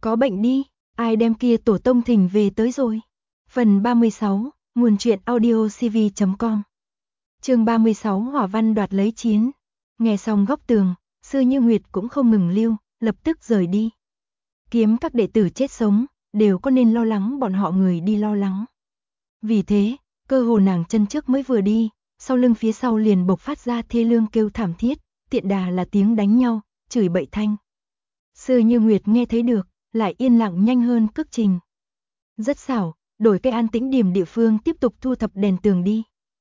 Có bệnh đi, ai đem kia tổ tông thỉnh về tới rồi. Phần 36, nguồn truyện audio cv.com. Chương 36 Hỏa văn đoạt lấy chiến. Nghe xong góc tường, Sư Như Nguyệt cũng không ngừng lưu, lập tức rời đi. Kiếm các đệ tử chết sống, đều có nên lo lắng bọn họ người đi lo lắng. Vì thế, cơ hồ nàng chân trước mới vừa đi, sau lưng phía sau liền bộc phát ra thê lương kêu thảm thiết, tiện đà là tiếng đánh nhau, chửi bậy thanh. Sư Như Nguyệt nghe thấy được, lại yên lặng nhanh hơn cước trình. Rất xảo, đổi cái an tĩnh điểm địa phương tiếp tục thu thập đèn tường đi.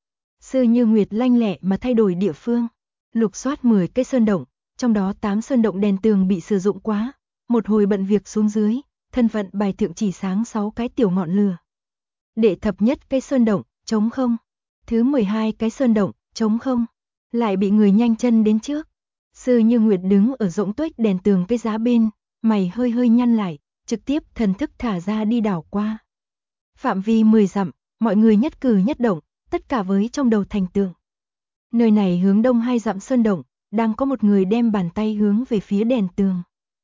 Sư Như Nguyệt lanh lẹ mà thay đổi địa phương, lục soát 10 cái sơn động, trong đó 8 sơn động đèn tường bị sử dụng quá, một hồi bận việc xuống dưới, thân phận bài thượng chỉ sáng 6 cái tiểu ngọn lửa. Đệ thập nhất cái sơn động, trống không. Thứ 12 cái sơn động, trống không. Lại bị người nhanh chân đến trước. Sư Như Nguyệt đứng ở rỗng tuếch đèn tường cái giá bên, mày hơi hơi nhăn lại, trực tiếp thần thức thả ra đi đảo qua. Phạm vi 10 dặm, mọi người nhất cử nhất động, tất cả với trong đầu thành tượng. Nơi này hướng đông 2 dặm sơn động, đang có một người đem bàn tay hướng về phía đèn tường.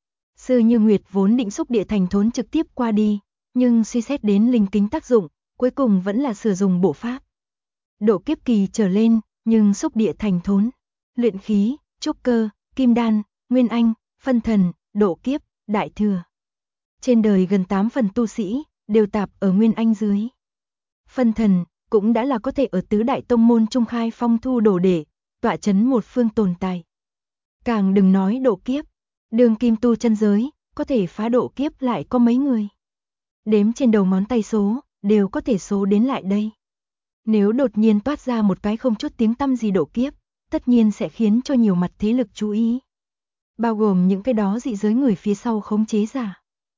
Sư Như Nguyệt vốn định xúc địa thành thốn trực tiếp qua đi, nhưng suy xét đến linh kính tác dụng, cuối cùng vẫn là sử dụng bộ pháp. Độ kiếp kỳ trở lên, nhưng xúc địa thành thốn, luyện khí, trúc cơ, kim đan, nguyên anh, phân thần, độ kiếp, đại thừa. Trên đời gần 8 phần tu sĩ, đều tạp ở nguyên anh dưới. Phân thần, cũng đã là có thể ở tứ đại tông môn trung khai phong thu đồ đệ, tọa chấn một phương tồn tại. Càng đừng nói độ kiếp, đường kim tu chân giới, có thể phá độ kiếp lại có mấy người. Đếm trên đầu ngón tay số, đều có thể số đến lại đây. Nếu đột nhiên toát ra một cái không chút tiếng tăm gì độ kiếp, tất nhiên sẽ khiến cho nhiều mặt thế lực chú ý. Bao gồm những cái đó dị giới người phía sau khống chế giả.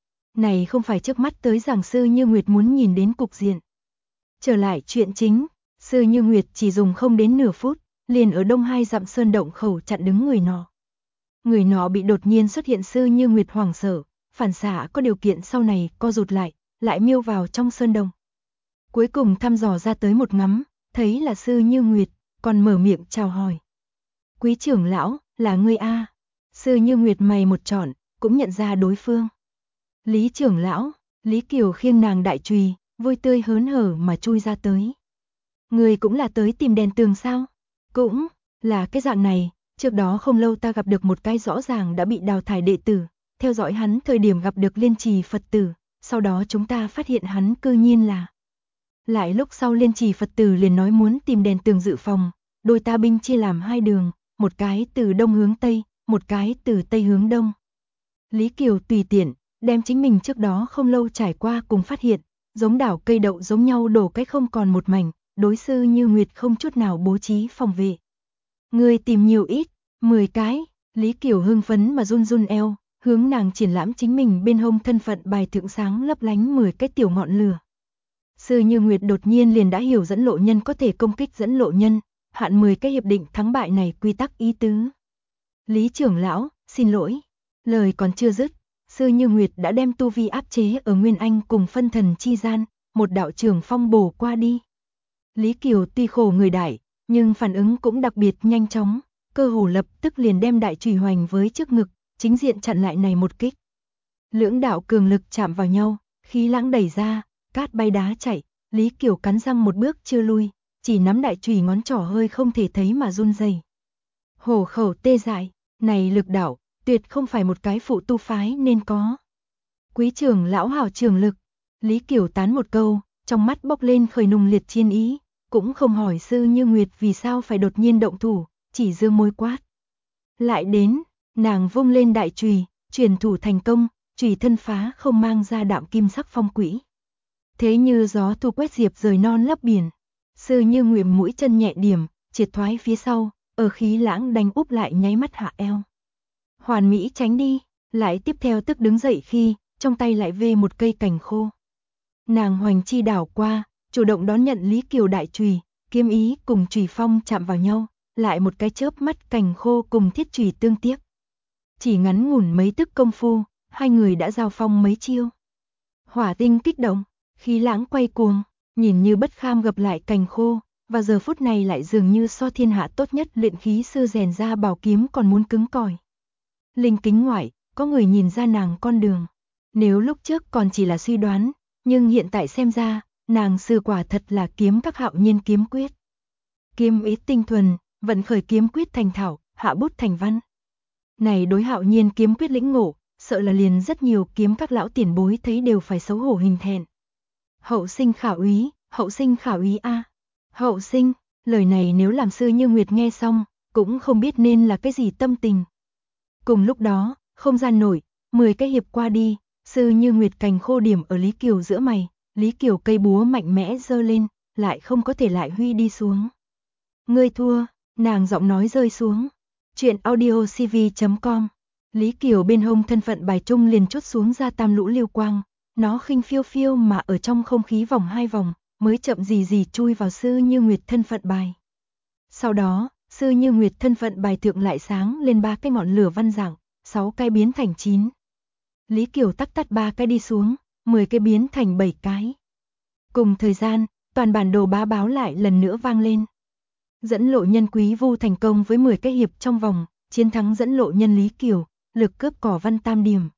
Này không phải trước mắt tới giảng Sư Như Nguyệt muốn nhìn đến cục diện. Trở lại chuyện chính, Sư Như Nguyệt chỉ dùng không đến nửa phút, liền ở đông 2 dặm sơn động khẩu chặn đứng người nọ. Người nọ bị đột nhiên xuất hiện Sư Như Nguyệt hoảng sợ, phản xạ có điều kiện sau này co rụt lại miêu vào trong sơn động. Cuối cùng thăm dò ra tới một ngắm, thấy là Sư Như Nguyệt, còn mở miệng chào hỏi. Quý trưởng lão, là ngươi a? Sư Như Nguyệt mày một trọn, cũng nhận ra đối phương. Lý trưởng lão, Lý Kiều khiêng nàng đại chùy, vui tươi hớn hở mà chui ra tới. Ngươi cũng là tới tìm đèn tường sao? Cũng là cái dạng này, trước đó không lâu ta gặp được một cái rõ ràng đã bị đào thải đệ tử, theo dõi hắn thời điểm gặp được Liên Trì Phật tử, sau đó chúng ta phát hiện hắn cư nhiên là. Lại lúc sau Liên Trì Phật tử liền nói muốn tìm đèn tường dự phòng, đôi ta binh chia làm 2 đường, một cái từ đông hướng tây, một cái từ tây hướng đông. Lý Kiều tùy tiện, đem chính mình trước đó không lâu trải qua cùng phát hiện, giống đảo cây đậu giống nhau đổ cái không còn một mảnh, đối Sư Như Nguyệt không chút nào bố trí phòng vệ. Người tìm nhiều ít, 10 cái, Lý Kiều hưng phấn mà run run eo, hướng nàng triển lãm chính mình bên hông thân phận bài thượng sáng lấp lánh 10 cái tiểu ngọn lửa. Sư Như Nguyệt đột nhiên liền đã hiểu dẫn lộ nhân có thể công kích dẫn lộ nhân, hạn 10 cái hiệp định thắng bại này quy tắc ý tứ. Lý trưởng lão, xin lỗi. Lời còn chưa dứt, Sư Như Nguyệt đã đem tu vi áp chế ở Nguyên Anh cùng phân thần chi gian, một đạo trường phong bổ qua đi. Lý Kiều tuy khổ người đại, nhưng phản ứng cũng đặc biệt nhanh chóng, cơ hồ lập tức liền đem đại chùy hoành với trước ngực, chính diện chặn lại này một kích. Lưỡng đạo cường lực chạm vào nhau, khí lãng đẩy ra, cát bay đá chạy, Lý Kiều cắn răng một bước chưa lui, chỉ nắm đại chùy ngón trỏ hơi không thể thấy mà run rẩy. Hổ khẩu tê dại, này lực đạo, tuyệt không phải một cái phụ tu phái nên có. Quý trưởng lão hảo trường lực, Lý Kiều tán một câu, trong mắt bốc lên khởi nùng liệt chiến ý, cũng không hỏi Sư Như Nguyệt vì sao phải đột nhiên động thủ, chỉ dương môi quát. Lại đến, nàng vung lên đại chùy, truyền thủ thành công, chùy thân phá không mang ra đạm kim sắc phong quỹ. Thế như gió thu quét diệp rời non lấp biển, Sư Như Nguyệt mũi chân nhẹ điểm, triệt thoái phía sau, ở khí lãng đánh úp lại nháy mắt hạ eo. Hoàn mỹ tránh đi, lại tiếp theo tức đứng dậy khi, trong tay lại vê một cây cành khô. Nàng hoành chi đảo qua, chủ động đón nhận Lý Kiều đại chùy, kiếm ý cùng chùy phong chạm vào nhau, lại một cái chớp mắt cành khô cùng thiết chùy tương tiếp. Chỉ ngắn ngủn mấy tức công phu, hai người đã giao phong mấy chiêu. Hỏa tinh kích động, khí lãng quay cuồng, nhìn như bất kham gặp lại cành khô, và giờ phút này lại dường như so thiên hạ tốt nhất luyện khí sư rèn ra bảo kiếm còn muốn cứng cỏi. Linh kính ngoại, có người nhìn ra nàng con đường. Nếu lúc trước còn chỉ là suy đoán, nhưng hiện tại xem ra, nàng sư quả thật là kiếm các Hạo Nhiên kiếm quyết. Kiếm ý tinh thuần, vận khởi kiếm quyết thành thảo, hạ bút thành văn. Này đối Hạo Nhiên kiếm quyết lĩnh ngộ, sợ là liền rất nhiều kiếm các lão tiền bối thấy đều phải xấu hổ hình thẹn. Hậu sinh khảo ý a. Hậu sinh, lời này nếu làm sư Như Nguyệt nghe xong, cũng không biết nên là cái gì tâm tình. Cùng lúc đó, không gian nổi, 10 cái hiệp qua đi, sư Như Nguyệt cành khô điểm ở Lý Kiều giữa mày, Lý Kiều cây búa mạnh mẽ giơ lên, lại không có thể lại huy đi xuống. Ngươi thua, nàng giọng nói rơi xuống. Chuyện audiocv.com. Lý Kiều bên hông thân phận bài trung liền chốt xuống ra tam lũ lưu quang, nó khinh phiêu phiêu mà ở trong không khí vòng 2 vòng, mới chậm gì chui vào sư Như Nguyệt thân phận bài. Sau đó, sư Như Nguyệt thân phận bài thượng lại sáng lên 3 cái ngọn lửa văn dạng, 6 cái biến thành 9. Lý Kiều tắt 3 cái đi xuống, 10 cái biến thành 7 cái. Cùng thời gian, toàn bản đồ bá báo lại lần nữa vang lên. Dẫn lộ nhân Quý Vu thành công với 10 cái hiệp trong vòng, chiến thắng dẫn lộ nhân Lý Kiều, lực cướp cỏ văn tam điểm.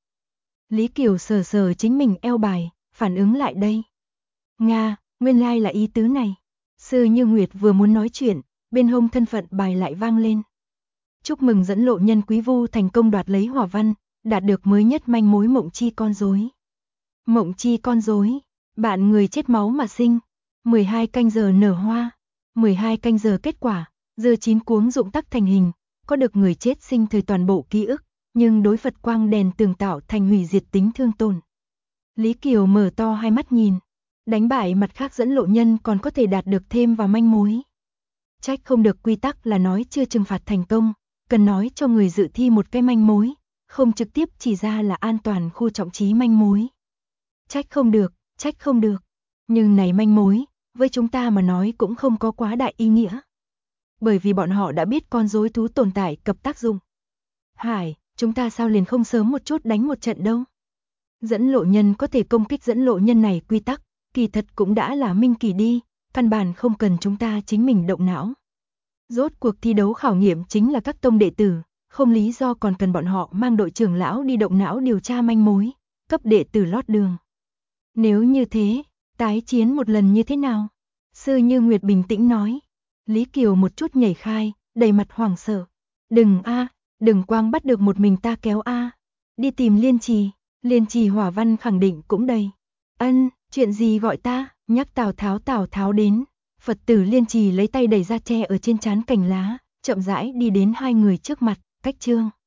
Lý Kiều sờ chính mình eo bài, phản ứng lại đây. Nga, nguyên lai là ý tứ này. Sư Như Nguyệt vừa muốn nói chuyện, bên hông thân phận bài lại vang lên. Chúc mừng dẫn lộ nhân Quý Vu thành công đoạt lấy hỏa văn, đạt được mới nhất manh mối mộng chi con rối. Mộng chi con rối, bạn người chết máu mà sinh, 12 canh giờ nở hoa, 12 canh giờ kết quả, dưa chín cuống dụng tắc thành hình, có được người chết sinh thời toàn bộ ký ức, nhưng đối Phật quang đèn tường tạo thành hủy diệt tính thương tổn. Lý Kiều mở to hai mắt nhìn, đánh bại mặt khác dẫn lộ nhân còn có thể đạt được thêm vào manh mối. Trách không được quy tắc là nói chưa trừng phạt thành công, cần nói cho người dự thi một cái manh mối, không trực tiếp chỉ ra là an toàn khu trọng trí manh mối. Trách không được, nhưng này manh mối, với chúng ta mà nói cũng không có quá đại ý nghĩa. Bởi vì bọn họ đã biết con rối thú tồn tại cập tác dụng. Hải, chúng ta sao liền không sớm một chút đánh một trận đâu. Dẫn lộ nhân có thể công kích dẫn lộ nhân này quy tắc, kỳ thật cũng đã là minh kỳ đi, căn bản không cần chúng ta chính mình động não. Rốt cuộc thi đấu khảo nghiệm chính là các tông đệ tử, không lý do còn cần bọn họ mang đội trưởng lão đi động não điều tra manh mối, cấp đệ tử lót đường. Nếu như thế, tái chiến một lần như thế nào? Sư Như Nguyệt bình tĩnh nói. Lý Kiều một chút nhảy khai, đầy mặt hoảng sợ. Đừng đừng quang bắt được một mình ta kéo Đi tìm Liên Trì hỏa văn khẳng định cũng đầy. Ân, chuyện gì gọi ta? Nhắc Tào Tháo đến. Phật tử Liên Trì lấy tay đẩy ra tre ở trên trán cành lá, chậm rãi đi đến hai người trước mặt, cách chương.